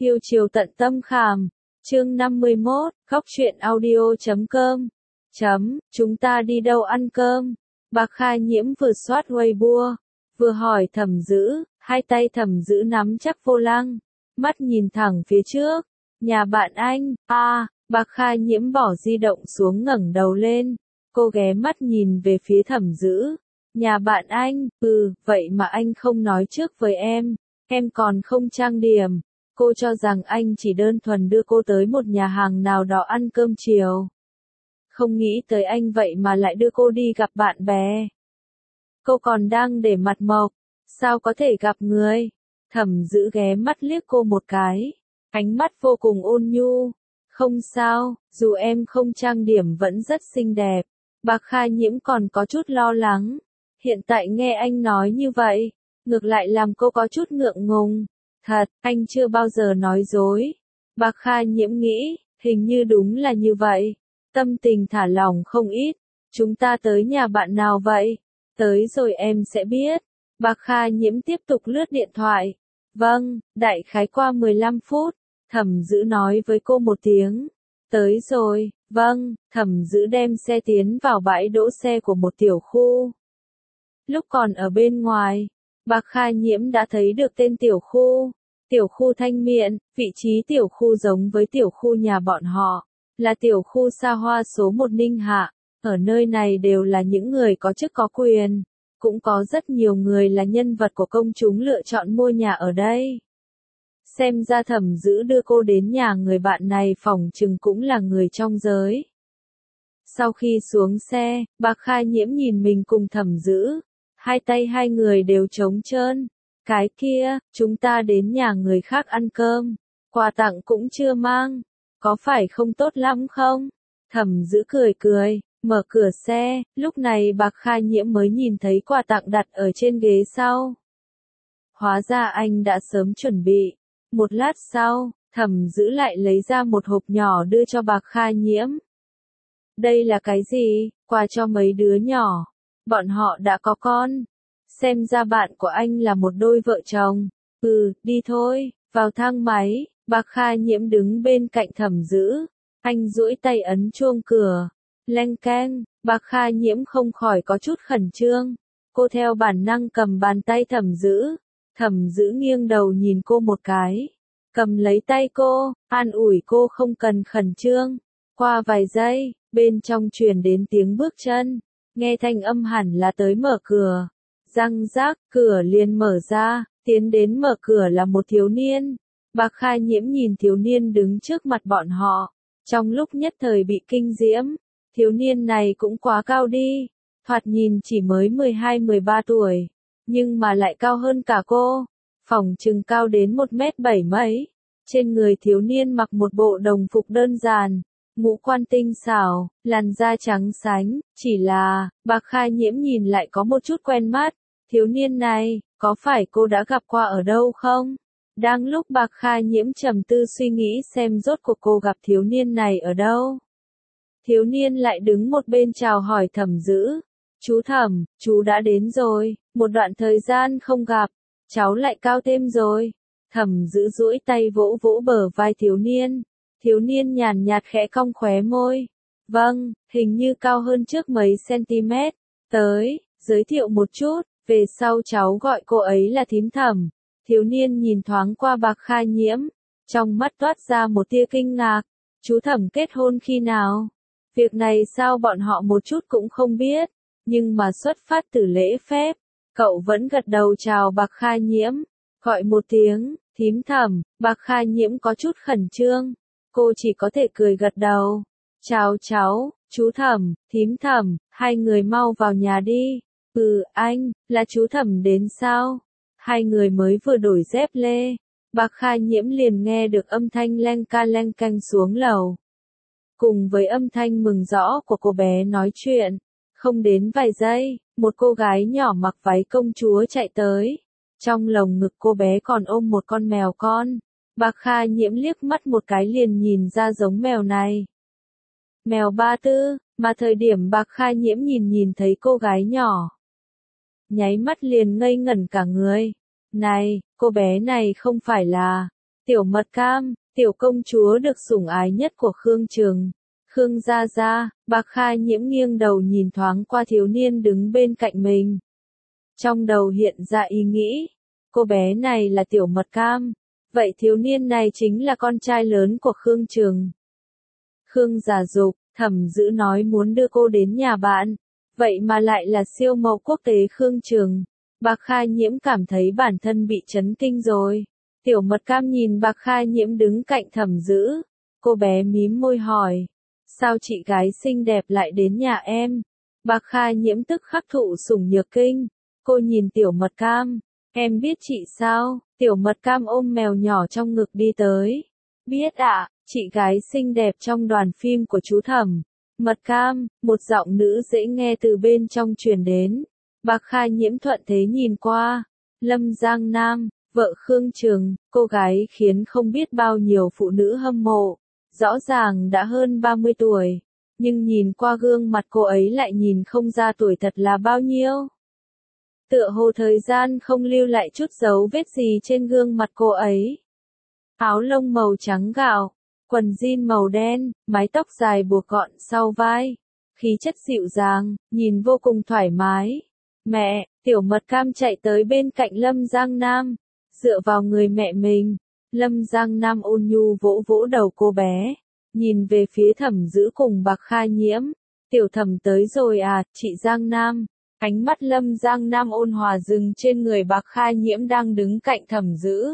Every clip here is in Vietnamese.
Yêu chiều tận tâm khảm. Chương 51, khóc chuyện audio.com. Chúng ta đi đâu ăn cơm? Bạc Khai Nhiễm vừa soát Weibo, vừa hỏi Thẩm Dữ, hai tay Thẩm Dữ nắm chắc vô lăng, mắt nhìn thẳng phía trước. Nhà bạn anh, Bạc Khai Nhiễm bỏ di động xuống ngẩng đầu lên, cô ghé mắt nhìn về phía Thẩm Dữ. Nhà bạn anh, vậy mà anh không nói trước với em còn không trang điểm. Cô cho rằng anh chỉ đơn thuần đưa cô tới một nhà hàng nào đó ăn cơm chiều. Không nghĩ tới anh vậy mà lại đưa cô đi gặp bạn bè. Cô còn đang để mặt mộc, sao có thể gặp người? Thẩm Dữ ghé mắt liếc cô một cái, ánh mắt vô cùng ôn nhu. Không sao, dù em không trang điểm vẫn rất xinh đẹp. Bạc Khai Nhiễm còn có chút lo lắng. Hiện tại nghe anh nói như vậy, ngược lại làm cô có chút ngượng ngùng. Thật, anh chưa bao giờ nói dối. Bạc Khai Nhiễm nghĩ, hình như đúng là như vậy. Tâm tình thả lỏng không ít. Chúng ta tới nhà bạn nào vậy? Tới rồi em sẽ biết. Bạc Khai Nhiễm tiếp tục lướt điện thoại. Vâng, đại khái qua 15 phút. Thẩm Dữ nói với cô một tiếng. Tới rồi, vâng. Thẩm Dữ đem xe tiến vào bãi đỗ xe của một tiểu khu. Lúc còn ở bên ngoài, Bạc Khai Nhiễm đã thấy được tên tiểu khu. Tiểu khu Thanh Miện, vị trí tiểu khu giống với tiểu khu nhà bọn họ, là tiểu khu xa hoa số 1 Ninh Hạ. Ở nơi này đều là những người có chức có quyền, cũng có rất nhiều người là nhân vật của công chúng lựa chọn mua nhà ở đây. Xem ra Thẩm Dữ đưa cô đến nhà người bạn này phỏng chừng cũng là người trong giới. Sau khi xuống xe, Bạc Khai Nhiễm nhìn mình cùng Thẩm Dữ. Hai tay hai người đều trống trơn. Cái kia, chúng ta đến nhà người khác ăn cơm. Quà tặng cũng chưa mang. Có phải không tốt lắm không? Thẩm Dữ cười cười, mở cửa xe. Lúc này Bạc Khai Nhiễm mới nhìn thấy quà tặng đặt ở trên ghế sau. Hóa ra anh đã sớm chuẩn bị. Một lát sau, Thẩm Dữ lại lấy ra một hộp nhỏ đưa cho Bạc Khai Nhiễm. Đây là cái gì? Quà cho mấy đứa nhỏ. Bọn họ đã có con. Xem ra bạn của anh là một đôi vợ chồng. Đi thôi. Vào thang máy, Bạc Khai Nhiễm đứng bên cạnh Thẩm Dữ. Anh duỗi tay ấn chuông cửa. Leng keng, Bạc Khai Nhiễm không khỏi có chút khẩn trương. Cô theo bản năng cầm bàn tay Thẩm Dữ. Thẩm Dữ nghiêng đầu nhìn cô một cái. Cầm lấy tay cô, an ủi cô không cần khẩn trương. Qua vài giây, bên trong truyền đến tiếng bước chân. Nghe thanh âm hẳn là tới mở cửa. Răng rác, cửa liền mở ra, tiến đến mở cửa là một thiếu niên. Bạc Khai Nhiễm nhìn thiếu niên đứng trước mặt bọn họ. Trong lúc nhất thời bị kinh diễm, thiếu niên này cũng quá cao đi. Thoạt nhìn chỉ mới 12-13 tuổi, nhưng mà lại cao hơn cả cô. Phỏng chừng cao đến 1m7 mấy. Trên người thiếu niên mặc một bộ đồng phục đơn giản. Ngũ quan tinh xảo, làn da trắng sánh, chỉ là, Bạc Khai Nhiễm nhìn lại có một chút quen mắt. Thiếu niên này, có phải cô đã gặp qua ở đâu không? Đang lúc Bạc Khai Nhiễm trầm tư suy nghĩ xem rốt cuộc cô gặp thiếu niên này ở đâu. Thiếu niên lại đứng một bên chào hỏi Thẩm Dữ. Chú Thẩm, chú đã đến rồi, một đoạn thời gian không gặp, cháu lại cao thêm rồi. Thẩm Dữ duỗi tay vỗ vỗ bờ vai thiếu niên. Thiếu niên nhàn nhạt khẽ cong khóe môi. Vâng, hình như cao hơn trước mấy cm. Tới, giới thiệu một chút, về sau cháu gọi cô ấy là thím Thẩm. Thiếu niên nhìn thoáng qua Bạc Khai Nhiễm, trong mắt toát ra một tia kinh ngạc. Chú Thẩm kết hôn khi nào? Việc này sao bọn họ một chút cũng không biết, nhưng mà xuất phát từ lễ phép, cậu vẫn gật đầu chào Bạc Khai Nhiễm, gọi một tiếng, thím Thẩm. Bạc Khai Nhiễm có chút khẩn trương. Cô chỉ có thể cười gật đầu. Chào cháu, chú Thẩm, thím Thẩm, hai người mau vào nhà đi. Anh, là chú Thẩm đến sao? Hai người mới vừa đổi dép lê. Bạc Khai Nhiễm liền nghe được âm thanh leng ca leng canh xuống lầu. Cùng với âm thanh mừng rõ của cô bé nói chuyện. Không đến vài giây, một cô gái nhỏ mặc váy công chúa chạy tới. Trong lồng ngực cô bé còn ôm một con mèo con. Bạc Khai Nhiễm liếc mắt một cái liền nhìn ra giống mèo này. Mèo Ba Tư, mà thời điểm Bạc Khai Nhiễm nhìn thấy cô gái nhỏ. Nháy mắt liền ngây ngẩn cả người. Này, cô bé này không phải là... Tiểu mật cam, tiểu công chúa được sủng ái nhất của Khương Trường. Khương gia gia, Bạc Khai Nhiễm nghiêng đầu nhìn thoáng qua thiếu niên đứng bên cạnh mình. Trong đầu hiện ra ý nghĩ, cô bé này là tiểu mật cam, vậy thiếu niên này chính là con trai lớn của Khương Trường. Khương giả dục, Thẩm Dữ nói muốn đưa cô đến nhà bạn, vậy mà lại là siêu mẫu quốc tế Khương Trường. Bạc Khai Nhiễm cảm thấy bản thân bị chấn kinh rồi. Tiểu mật cam nhìn Bạc Khai Nhiễm đứng cạnh Thẩm Dữ, cô bé mím môi hỏi, sao chị gái xinh đẹp lại đến nhà em? Bạc Khai Nhiễm tức khắc thụ sủng nhược kinh, cô nhìn tiểu mật cam, em biết chị sao? Tiểu mật cam ôm mèo nhỏ trong ngực đi tới. Biết ạ, chị gái xinh đẹp trong đoàn phim của chú Thẩm. Mật cam, một giọng nữ dễ nghe từ bên trong truyền đến. Bạc Khai Nhiễm thuận thế nhìn qua. Lâm Giang Nam, vợ Khương Trường, cô gái khiến không biết bao nhiêu phụ nữ hâm mộ. Rõ ràng đã hơn 30 tuổi, nhưng nhìn qua gương mặt cô ấy lại nhìn không ra tuổi thật là bao nhiêu. Tựa hồ thời gian không lưu lại chút dấu vết gì trên gương mặt cô ấy. Áo lông màu trắng gạo, quần jean màu đen, mái tóc dài buộc gọn sau vai. Khí chất dịu dàng, nhìn vô cùng thoải mái. Mẹ, tiểu mật cam chạy tới bên cạnh Lâm Giang Nam, dựa vào người mẹ mình. Lâm Giang Nam ôn nhu vỗ vỗ đầu cô bé, nhìn về phía Thẩm Dữ cùng Bạc Khai Nhiễm. Tiểu Thẩm tới rồi à, chị Giang Nam. Ánh mắt Lâm Giang Nam ôn hòa dừng trên người Bạc Khai Nhiễm đang đứng cạnh Thẩm Dữ.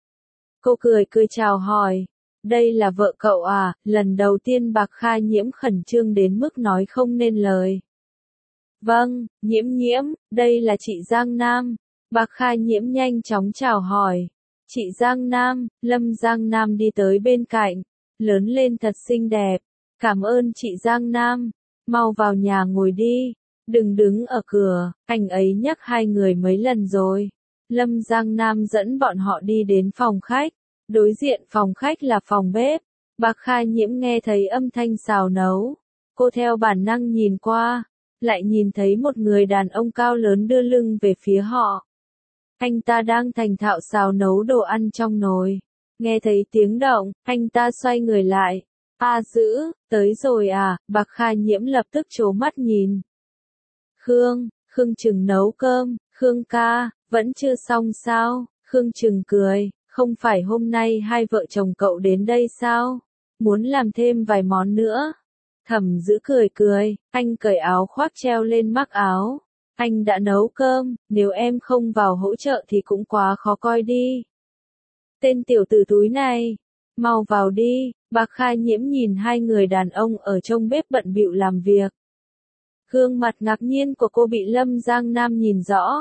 Cô cười cười chào hỏi, đây là vợ cậu à? Lần đầu tiên Bạc Khai Nhiễm khẩn trương đến mức nói không nên lời. Vâng, Nhiễm Nhiễm, đây là chị Giang Nam. Bạc Khai Nhiễm nhanh chóng chào hỏi. Chị Giang Nam, Lâm Giang Nam đi tới bên cạnh, lớn lên thật xinh đẹp. Cảm ơn chị Giang Nam, mau vào nhà ngồi đi, đừng đứng ở cửa, anh ấy nhắc hai người mấy lần rồi. Lâm Giang Nam dẫn bọn họ đi đến phòng khách, đối diện phòng khách là phòng bếp. Bạc Khai Nhiễm nghe thấy âm thanh xào nấu, cô theo bản năng nhìn qua, lại nhìn thấy một người đàn ông cao lớn đưa lưng về phía họ. Anh ta đang thành thạo xào nấu đồ ăn trong nồi. Nghe thấy tiếng động, anh ta xoay người lại. Dữ, tới rồi à? Bạc Khai Nhiễm lập tức trố mắt nhìn. Khương Trừng nấu cơm. Khương ca, vẫn chưa xong sao? Khương Trừng cười, không phải hôm nay hai vợ chồng cậu đến đây sao? Muốn làm thêm vài món nữa. Thẩm Dữ cười cười, anh cởi áo khoác treo lên mắc áo. Anh đã nấu cơm, nếu em không vào hỗ trợ thì cũng quá khó coi đi. Tên tiểu tử túi này, mau vào đi. Bạc Khai Nhiễm nhìn hai người đàn ông ở trong bếp bận bịu làm việc. Gương mặt ngạc nhiên của cô bị Lâm Giang Nam nhìn rõ.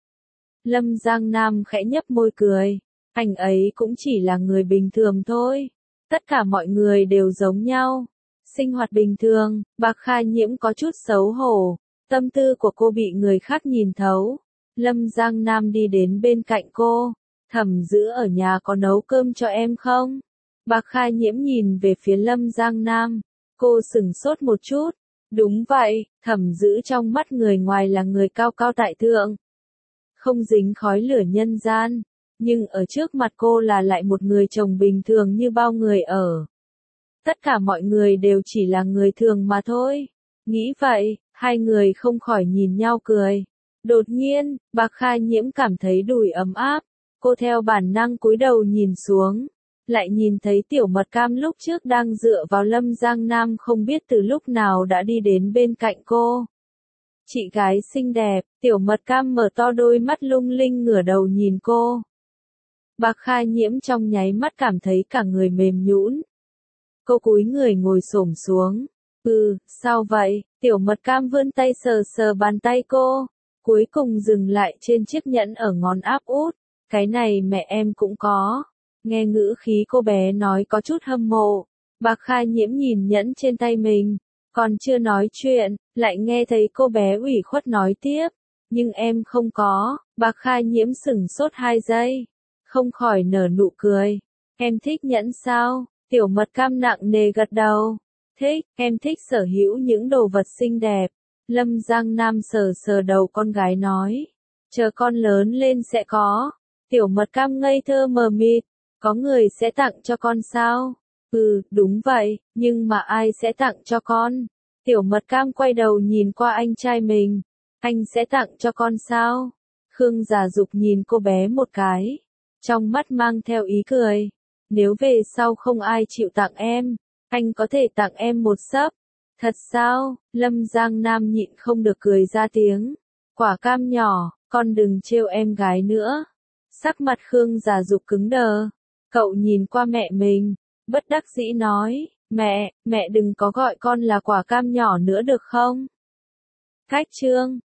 Lâm Giang Nam khẽ nhếch môi cười, anh ấy cũng chỉ là người bình thường thôi. Tất cả mọi người đều giống nhau. Sinh hoạt bình thường. Bạc Khai Nhiễm có chút xấu hổ. Tâm tư của cô bị người khác nhìn thấu. Lâm Giang Nam đi đến bên cạnh cô. Thẩm Dữ ở nhà có nấu cơm cho em không? Bạc Khai Nhiễm nhìn về phía Lâm Giang Nam. Cô sửng sốt một chút. Đúng vậy, Thẩm Dữ trong mắt người ngoài là người cao cao tại thượng. Không dính khói lửa nhân gian. Nhưng ở trước mặt cô là lại một người chồng bình thường như bao người ở. Tất cả mọi người đều chỉ là người thường mà thôi. Nghĩ vậy, hai người không khỏi nhìn nhau cười. Đột nhiên, Bạc Khai Nhiễm cảm thấy đùi ấm áp. Cô theo bản năng cúi đầu nhìn xuống. Lại nhìn thấy tiểu mật cam lúc trước đang dựa vào Lâm Giang Nam không biết từ lúc nào đã đi đến bên cạnh cô. Chị gái xinh đẹp, tiểu mật cam mở to đôi mắt lung linh ngửa đầu nhìn cô. Bạc Khai Nhiễm trong nháy mắt cảm thấy cả người mềm nhũn. Cô cúi người ngồi xổm xuống. Sao vậy? Tiểu mật cam vươn tay sờ sờ bàn tay cô. Cuối cùng dừng lại trên chiếc nhẫn ở ngón áp út. Cái này mẹ em cũng có. Nghe ngữ khí cô bé nói có chút hâm mộ. Bạc Khai Nhiễm nhìn nhẫn trên tay mình. Còn chưa nói chuyện, lại nghe thấy cô bé ủy khuất nói tiếp. Nhưng em không có. Bạc Khai Nhiễm sửng sốt 2 giây. Không khỏi nở nụ cười. Em thích nhẫn sao? Tiểu mật cam nặng nề gật đầu. Thích, em thích sở hữu những đồ vật xinh đẹp. Lâm Giang Nam sờ sờ đầu con gái nói. Chờ con lớn lên sẽ có. Tiểu mật cam ngây thơ mờ mịt. Có người sẽ tặng cho con sao? Ừ, đúng vậy, nhưng mà ai sẽ tặng cho con? Tiểu Mật Cam quay đầu nhìn qua anh trai mình. Anh sẽ tặng cho con sao? Khương Giả Dục nhìn cô bé một cái. Trong mắt mang theo ý cười. Nếu về sau không ai chịu tặng em, anh có thể tặng em một sấp. Thật sao? Lâm Giang Nam nhịn không được cười ra tiếng. Quả cam nhỏ, con đừng trêu em gái nữa. Sắc mặt Khương Giả Dục cứng đờ. Cậu nhìn qua mẹ mình, bất đắc dĩ nói, mẹ đừng có gọi con là quả cam nhỏ nữa được không? Khách chương